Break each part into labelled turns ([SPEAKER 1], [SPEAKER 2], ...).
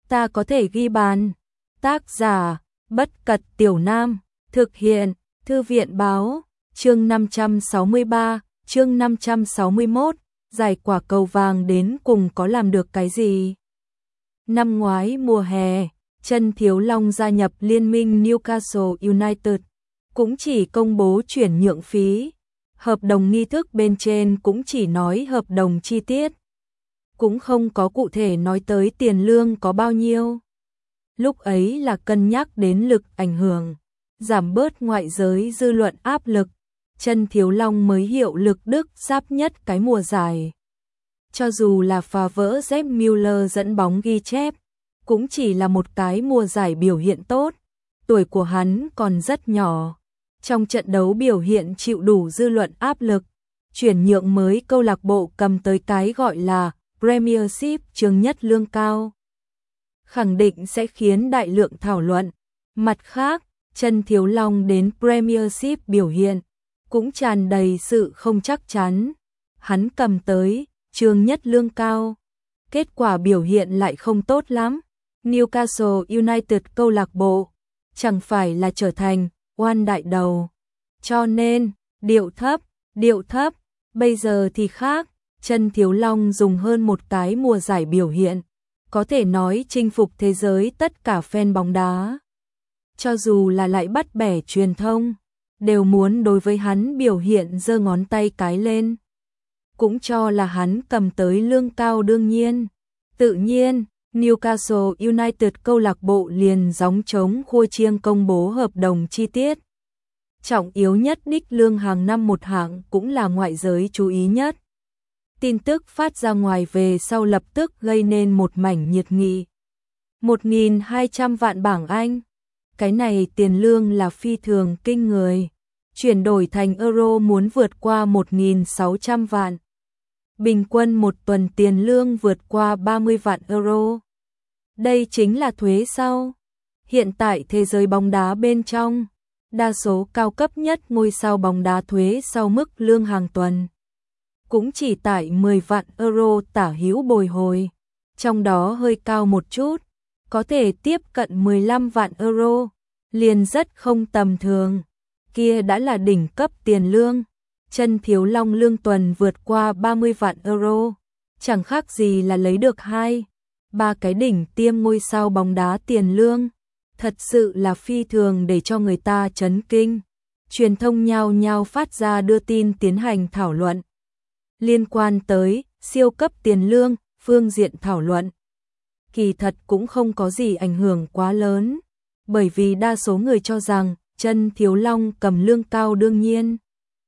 [SPEAKER 1] ta có thể ghi bàn. Tác giả, Bất Cật Tiểu Nam, thực hiện, Thư viện báo, chương 563, chương 561, giải quả cầu vàng đến cùng có làm được cái gì? Năm ngoái mùa hè, Trần Thiếu Long gia nhập liên minh Newcastle United, cũng chỉ công bố chuyển nhượng phí, hợp đồng nghi thức bên trên cũng chỉ nói hợp đồng chi tiết, cũng không có cụ thể nói tới tiền lương có bao nhiêu. Lúc ấy là cân nhắc đến lực ảnh hưởng, giảm bớt ngoại giới dư luận áp lực, Trần Thiếu Long mới hiệu lực Đức giáp nhất cái mùa giải. Cho dù là phá vỡ Sepp Müller dẫn bóng ghi chép, cũng chỉ là một cái mùa giải biểu hiện tốt, tuổi của hắn còn rất nhỏ. Trong trận đấu biểu hiện chịu đủ dư luận áp lực, chuyển nhượng mới câu lạc bộ cầm tới cái gọi là Premiership trường nhất lương cao, khẳng định sẽ khiến đại lượng thảo luận. Mặt khác, Trần Thiếu Long đến Premiership biểu hiện cũng tràn đầy sự không chắc chắn. Hắn cầm tới trường nhất lương cao, kết quả biểu hiện lại không tốt lắm. Newcastle United câu lạc bộ chẳng phải là trở thành oan đại đầu, cho nên điệu thấp. Bây giờ thì khác, Trần Thiếu Long dùng hơn một cái mùa giải biểu hiện, có thể nói chinh phục thế giới tất cả fan bóng đá. Cho dù là lại bắt bẻ truyền thông, đều muốn đối với hắn biểu hiện giơ ngón tay cái lên, cũng cho là hắn cầm tới lương cao đương nhiên. Tự nhiên, Newcastle United câu lạc bộ liền gióng trống khua chiêng công bố hợp đồng chi tiết. Trọng yếu nhất đích lương hàng năm một hạng cũng là ngoại giới chú ý nhất. Tin tức phát ra ngoài về sau lập tức gây nên một mảnh nhiệt nghị. 1.200 vạn bảng Anh. Cái này tiền lương là phi thường kinh người. Chuyển đổi thành euro muốn vượt qua 1.600 vạn. Bình quân một tuần tiền lương vượt qua 30 vạn euro. Đây chính là thuế sau. Hiện tại thế giới bóng đá bên trong, đa số cao cấp nhất ngôi sao bóng đá thuế sau mức lương hàng tuần cũng chỉ tại 10 vạn euro tả hữu bồi hồi, trong đó hơi cao một chút, có thể tiếp cận 15 vạn euro, liền rất không tầm thường. Kia đã là đỉnh cấp tiền lương. Trần Thiếu Long lương tuần vượt qua 30 vạn euro, chẳng khác gì là lấy được 2-3 cái đỉnh tiêm ngôi sao bóng đá tiền lương. Thật sự là phi thường để cho người ta chấn kinh. Truyền thông nhao nhao phát ra đưa tin tiến hành thảo luận. Liên quan tới siêu cấp tiền lương, phương diện thảo luận, kỳ thật cũng không có gì ảnh hưởng quá lớn, bởi vì đa số người cho rằng Trần Thiếu Long cầm lương cao đương nhiên.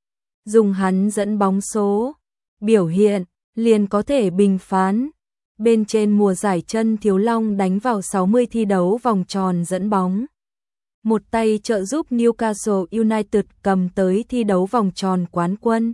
[SPEAKER 1] Dùng hắn dẫn bóng số, biểu hiện, liền có thể bình phán. Bên trên mùa giải Trần Thiếu Long đánh vào 60 thi đấu vòng tròn dẫn bóng. Một tay trợ giúp Newcastle United cầm tới thi đấu vòng tròn quán quân.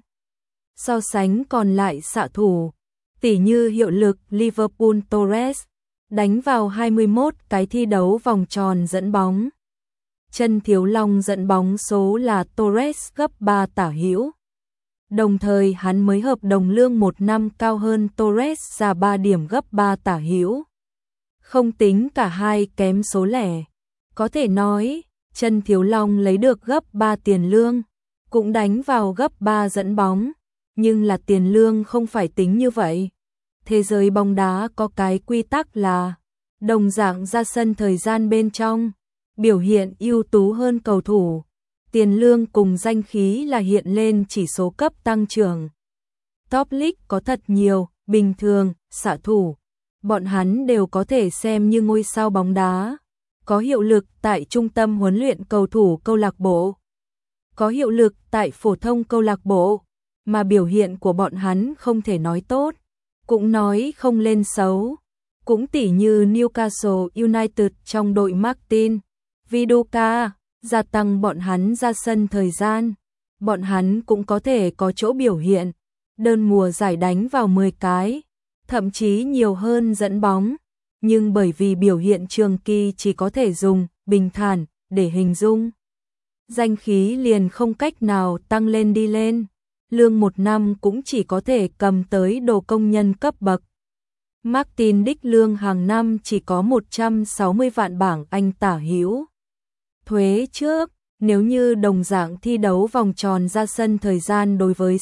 [SPEAKER 1] So sánh còn lại xạ thủ, tỉ như hiệu lực Liverpool Torres, đánh vào 21 cái thi đấu vòng tròn dẫn bóng. Trần Thiếu Long dẫn bóng số là Torres gấp 3 tả hữu. Đồng thời hắn mới hợp đồng lương một năm cao hơn Torres ra 3 điểm gấp 3 tả hữu. Không tính cả hai kém số lẻ. Có thể nói, Trần Thiếu Long lấy được gấp 3 tiền lương, cũng đánh vào gấp 3 dẫn bóng. Nhưng là tiền lương không phải tính như vậy. Thế giới bóng đá có cái quy tắc là đồng dạng ra sân thời gian bên trong, biểu hiện ưu tú hơn cầu thủ, tiền lương cùng danh khí là hiện lên chỉ số cấp tăng trưởng. Top League có thật nhiều, bình thường, xạ thủ, bọn hắn đều có thể xem như ngôi sao bóng đá, có hiệu lực tại trung tâm huấn luyện cầu thủ câu lạc bộ, có hiệu lực tại phổ thông câu lạc bộ, mà biểu hiện của bọn hắn không thể nói tốt, cũng nói không lên xấu. Cũng tỉ như Newcastle United trong đội Martin Viduka, gia tăng bọn hắn ra sân thời gian, bọn hắn cũng có thể có chỗ biểu hiện, đơn mùa giải đánh vào 10 cái, thậm chí nhiều hơn dẫn bóng, nhưng bởi vì biểu hiện trường kỳ chỉ có thể dùng bình thản để hình dung, danh khí liền không cách nào tăng lên đi lên, lương một năm cũng chỉ có thể cầm tới đồ công nhân cấp bậc. Martin đích lương hàng năm chỉ có 160 vạn bảng Anh tả hữu. Thuế trước, nếu như đồng dạng thi đấu vòng tròn ra sân thời gian đối với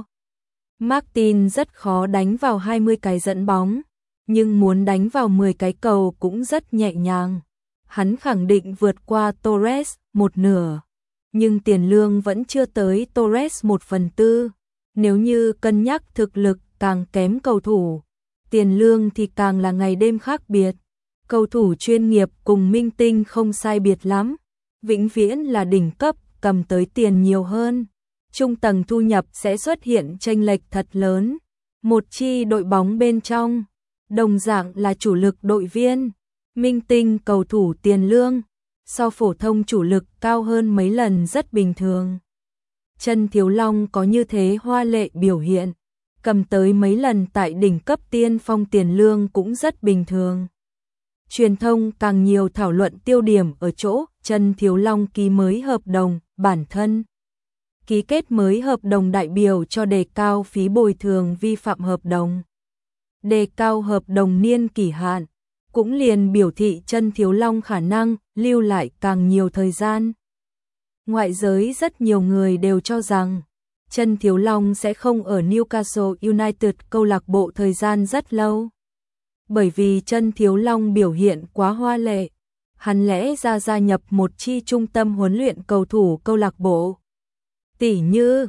[SPEAKER 1] Martin rất khó đánh vào 20 cái dẫn bóng, nhưng muốn đánh vào 10 cái cầu cũng rất nhẹ nhàng. Hắn khẳng định vượt qua Torres một nửa, nhưng tiền lương vẫn chưa tới Torres 1/4. Nếu như cân nhắc thực lực càng kém cầu thủ, tiền lương thì càng là ngày đêm khác biệt. Cầu thủ chuyên nghiệp cùng minh tinh không sai biệt lắm, vĩnh viễn là đỉnh cấp, cầm tới tiền nhiều hơn. Trung tầng thu nhập sẽ xuất hiện chênh lệch thật lớn. Một chi đội bóng bên trong, đồng dạng là chủ lực đội viên, minh tinh cầu thủ tiền lương so phổ thông chủ lực cao hơn mấy lần rất bình thường. Chân Thiếu Long có như thế hoa lệ biểu hiện, cầm tới mấy lần tại đỉnh cấp tiên phong tiền lương cũng rất bình thường. Truyền thông càng nhiều thảo luận tiêu điểm ở chỗ Chân Thiếu Long ký mới hợp đồng, bản thân ký kết mới hợp đồng đại biểu cho đề cao phí bồi thường vi phạm hợp đồng. Đề cao hợp đồng niên kỷ hạn, cũng liền biểu thị Chân Thiếu Long khả năng lưu lại càng nhiều thời gian. Ngoại giới rất nhiều người đều cho rằng Chân Thiếu Long sẽ không ở Newcastle United câu lạc bộ thời gian rất lâu. Bởi vì Chân Thiếu Long biểu hiện quá hoa lệ, hắn lẽ ra gia nhập một chi trung tâm huấn luyện cầu thủ câu lạc bộ. Tỷ như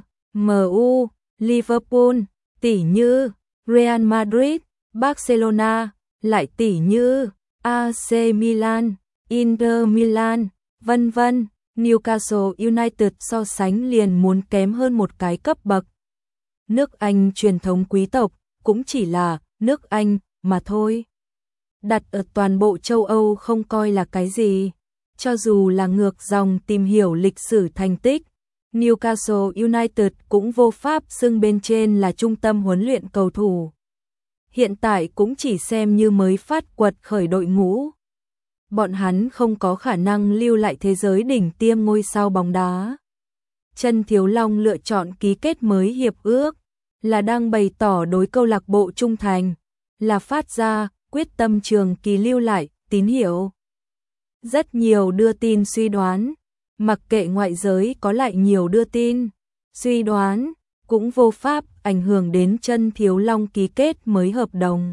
[SPEAKER 1] MU, Liverpool, tỷ như Real Madrid, Barcelona, lại tỷ như AC Milan, Inter Milan, vân vân. Newcastle United so sánh liền muốn kém hơn một cái cấp bậc. Nước Anh truyền thống quý tộc cũng chỉ là nước Anh mà thôi. Đặt ở toàn bộ châu Âu không coi là cái gì. Cho dù là ngược dòng tìm hiểu lịch sử thành tích, Newcastle United cũng vô pháp xưng bên trên là trung tâm huấn luyện cầu thủ. Hiện tại cũng chỉ xem như mới phát quật khởi đội ngũ. Bọn hắn không có khả năng lưu lại thế giới đỉnh tiêm ngôi sao bóng đá. Chân Thiếu Long lựa chọn ký kết mới hiệp ước, là đang bày tỏ đối câu lạc bộ trung thành, là phát ra quyết tâm trường kỳ lưu lại tín hiệu. Rất nhiều đưa tin suy đoán, mặc kệ ngoại giới có lại nhiều đưa tin, suy đoán, cũng vô pháp ảnh hưởng đến Chân Thiếu Long ký kết mới hợp đồng.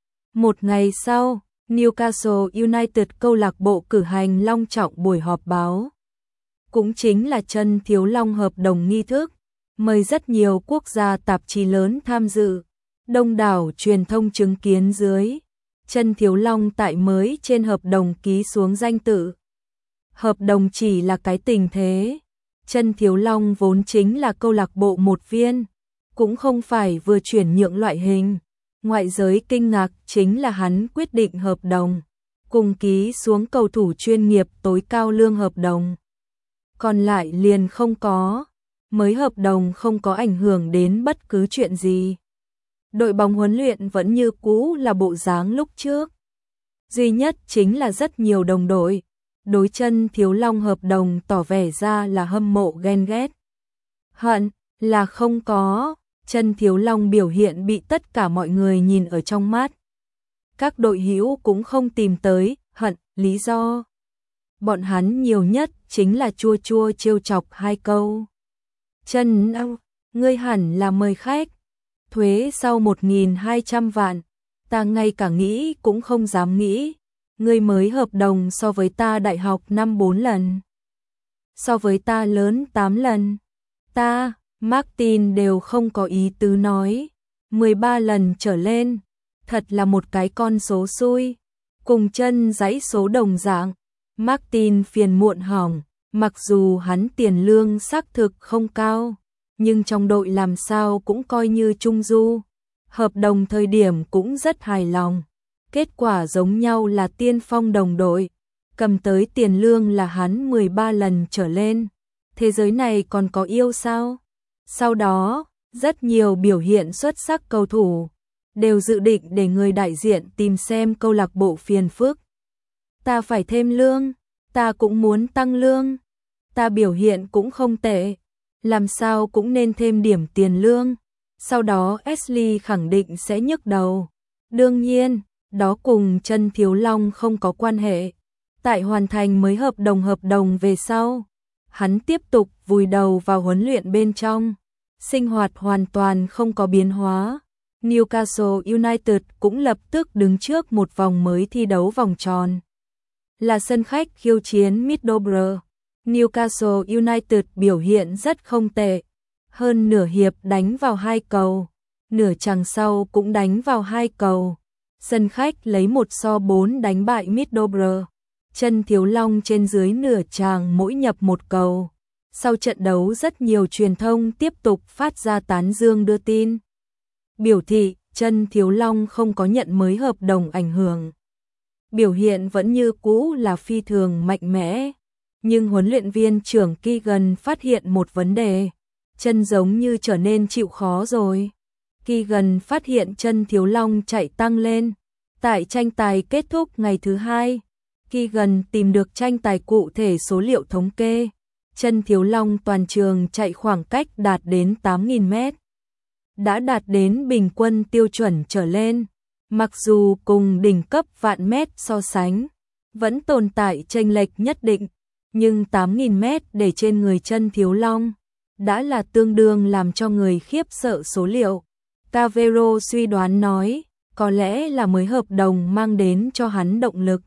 [SPEAKER 1] Một ngày sau, Newcastle United câu lạc bộ cử hành long trọng buổi họp báo. Cũng chính là Chân Thiếu Long hợp đồng nghi thức, mời rất nhiều quốc gia tạp chí lớn tham dự, đông đảo truyền thông chứng kiến dưới. Chân Thiếu Long tại mới trên hợp đồng ký xuống danh tự. Hợp đồng chỉ là cái tình thế. Chân Thiếu Long vốn chính là câu lạc bộ một viên, cũng không phải vừa chuyển nhượng loại hình. Ngoại giới kinh ngạc chính là hắn quyết định hợp đồng, cùng ký xuống cầu thủ chuyên nghiệp tối cao lương hợp đồng. Còn lại liền không có, mới hợp đồng không có ảnh hưởng đến bất cứ chuyện gì. Đội bóng huấn luyện vẫn như cũ là bộ dáng lúc trước. Duy nhất chính là rất nhiều đồng đội đối Chân Thiếu Long hợp đồng tỏ vẻ ra là hâm mộ ghen ghét. Hận là không có. Chân Thiếu Long biểu hiện bị tất cả mọi người nhìn ở trong mắt. Các đội hữu cũng không tìm tới hận lý do. Bọn hắn nhiều nhất chính là chua chua trêu chọc hai câu. Chân Long, ngươi hẳn là mời khách. Thuế sau 1.200 vạn, ta ngay cả nghĩ cũng không dám nghĩ. Ngươi mới hợp đồng so với ta đại học năm 4 lần. So với ta lớn 8 lần. Ta, Martin đều không có ý tứ nói. 13 lần trở lên, thật là một cái con số xui. Cùng Chân dãy số đồng dạng, Martin phiền muộn hỏng, mặc dù hắn tiền lương xác thực không cao, nhưng trong đội làm sao cũng coi như trung du. Hợp đồng thời điểm cũng rất hài lòng. Kết quả giống nhau là tiên phong đồng đội, cầm tới tiền lương là hắn 13 lần trở lên. Thế giới này còn có yêu sao? Sau đó, rất nhiều biểu hiện xuất sắc cầu thủ đều dự định để người đại diện tìm xem câu lạc bộ phiền phức. Ta phải thêm lương, ta cũng muốn tăng lương. Ta biểu hiện cũng không tệ, làm sao cũng nên thêm điểm tiền lương. Sau đó Ashley khẳng định sẽ nhức đầu. Đương nhiên, đó cùng Chân Thiếu Long không có quan hệ. Tại hoàn thành mới hợp đồng về sau, hắn tiếp tục vùi đầu vào huấn luyện bên trong, sinh hoạt hoàn toàn không có biến hóa. Newcastle United cũng lập tức đứng trước một vòng mới thi đấu vòng tròn. Là sân khách khiêu chiến Middlesbrough, Newcastle United biểu hiện rất không tệ. Hơn nửa hiệp đánh vào 2 cầu, nửa chặng sau cũng đánh vào 2 cầu. Sân khách lấy 1-4 đánh bại Middlesbrough. Chân Thiếu Long trên dưới nửa chàng mỗi nhập 1 cầu. Sau trận đấu rất nhiều truyền thông tiếp tục phát ra tán dương đưa tin, biểu thị Chân Thiếu Long không có nhận mới hợp đồng ảnh hưởng. Biểu hiện vẫn như cũ là phi thường mạnh mẽ. Nhưng huấn luyện viên trưởng Keegan phát hiện một vấn đề. Chân giống như trở nên chịu khó rồi. Keegan phát hiện Chân Thiếu Long chạy tăng lên. Tại tranh tài kết thúc ngày thứ 2, Keegan tìm được tranh tài cụ thể số liệu thống kê. Chân Thiếu Long toàn trường chạy khoảng cách đạt đến 8.000 mét. Đã đạt đến bình quân tiêu chuẩn trở lên. Mặc dù cùng đỉnh cấp vạn mét so sánh, vẫn tồn tại chênh lệch nhất định. Nhưng 8.000 mét để trên người Chân Thiếu Long đã là tương đương làm cho người khiếp sợ số liệu. Cavero suy đoán nói, có lẽ là mới hợp đồng mang đến cho hắn động lực.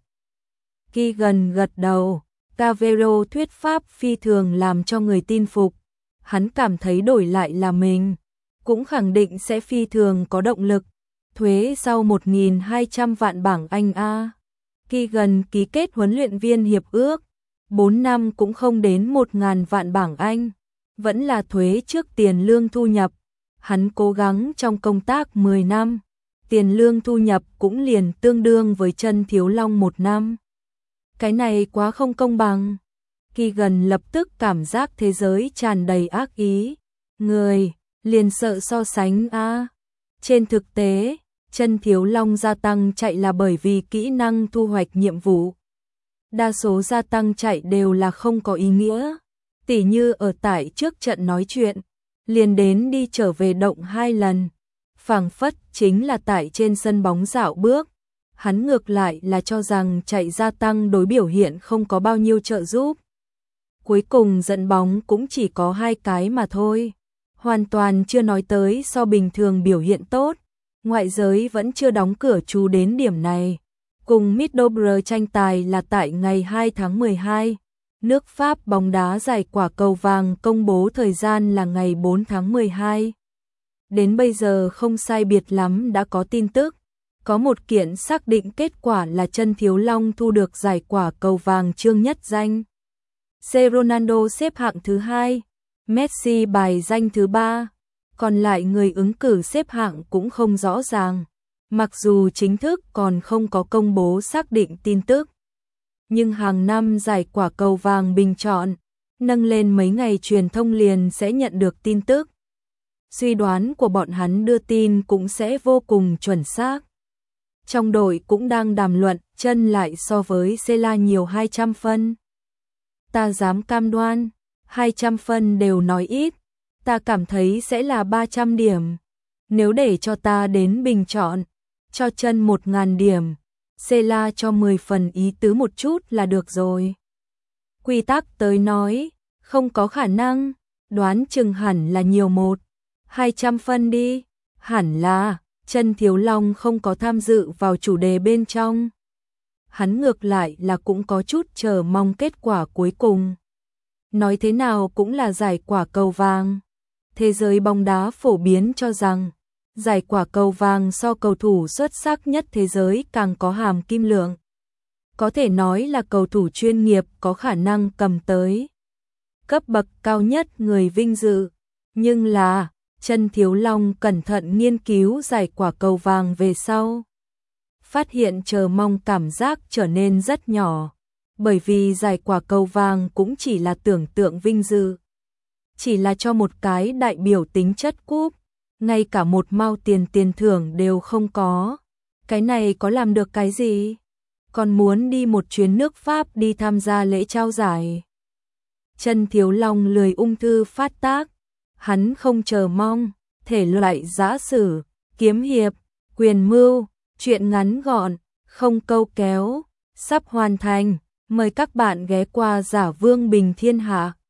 [SPEAKER 1] Keegan gật đầu. Cavero thuyết pháp phi thường làm cho người tin phục. Hắn cảm thấy đổi lại là mình, cũng khẳng định sẽ phi thường có động lực. Thuế sau 1.200 vạn bảng Anh A. Keegan ký kết huấn luyện viên hiệp ước 4 năm cũng không đến 1.000 vạn bảng Anh. Vẫn là thuế trước tiền lương thu nhập. Hắn cố gắng trong công tác 10 năm. Tiền lương thu nhập cũng liền tương đương với Chân Thiếu Long 1 năm. Cái này quá không công bằng. Keegan lập tức cảm giác thế giới tràn đầy ác ý. Người, liền sợ so sánh a. Trên thực tế, Chân Thiếu Long gia tăng chạy là bởi vì kỹ năng thu hoạch nhiệm vụ. Đa số gia tăng chạy đều là không có ý nghĩa. Tỉ như ở tại trước trận nói chuyện, liền đến đi trở về động 2 lần. Phảng phất chính là tại trên sân bóng dạo bước. Hắn ngược lại là cho rằng chạy gia tăng đối biểu hiện không có bao nhiêu trợ giúp. Cuối cùng dẫn bóng cũng chỉ có 2 cái mà thôi. Hoàn toàn chưa nói tới so bình thường biểu hiện tốt. Ngoại giới vẫn chưa đóng cửa chú đến điểm này. Cùng Middlesbrough tranh tài là tại ngày 2 tháng 12. Nước Pháp bóng đá giải quả cầu vàng công bố thời gian là ngày 4 tháng 12. Đến bây giờ không sai biệt lắm đã có tin tức. Có một kiện xác định kết quả là Chân Thiếu Long thu được giải quả cầu vàng chương nhất danh. C. Ronaldo xếp hạng thứ 2, Messi bài danh thứ 3. Còn lại người ứng cử xếp hạng cũng không rõ ràng. Mặc dù chính thức còn không có công bố xác định tin tức. Nhưng hàng năm giải quả cầu vàng bình chọn, nâng lên mấy ngày truyền thông liền sẽ nhận được tin tức. Suy đoán của bọn hắn đưa tin cũng sẽ vô cùng chuẩn xác. Trong đội cũng đang đàm luận, Chân lại so với Sela nhiều 200 phân. Ta dám cam đoan, 200 phân đều nói ít, ta cảm thấy sẽ là 300 điểm. Nếu để cho ta đến bình chọn, cho Chân 1.000 điểm, Sela cho 10 phần ý tứ một chút là được rồi. Quy tắc tới nói, không có khả năng, đoán chừng hẳn là nhiều 200 phân đi, hẳn là. Chân Thiếu Long không có tham dự vào chủ đề bên trong. Hắn ngược lại là cũng có chút chờ mong kết quả cuối cùng. Nói thế nào cũng là giải quả cầu vàng. Thế giới bóng đá phổ biến cho rằng, giải quả cầu vàng so cầu thủ xuất sắc nhất thế giới càng có hàm kim lượng. Có thể nói là cầu thủ chuyên nghiệp có khả năng cầm tới cấp bậc cao nhất người vinh dự. Nhưng là Chân Thiếu Long cẩn thận nghiên cứu giải quả cầu vàng về sau. Phát hiện chờ mong cảm giác trở nên rất nhỏ. Bởi vì giải quả cầu vàng cũng chỉ là tưởng tượng vinh dự. Chỉ là cho một cái đại biểu tính chất cúp. Ngay cả một mao tiền thưởng đều không có. Cái này có làm được cái gì? Còn muốn đi một chuyến nước Pháp đi tham gia lễ trao giải. Chân Thiếu Long lười ung thư phát tác. Hắn không chờ mong, thể loại giã sử, kiếm hiệp, quyền mưu, Chuyện ngắn gọn, không câu kéo, sắp hoàn thành. Mời các bạn ghé qua Giả Vương Bình Thiên Hạ.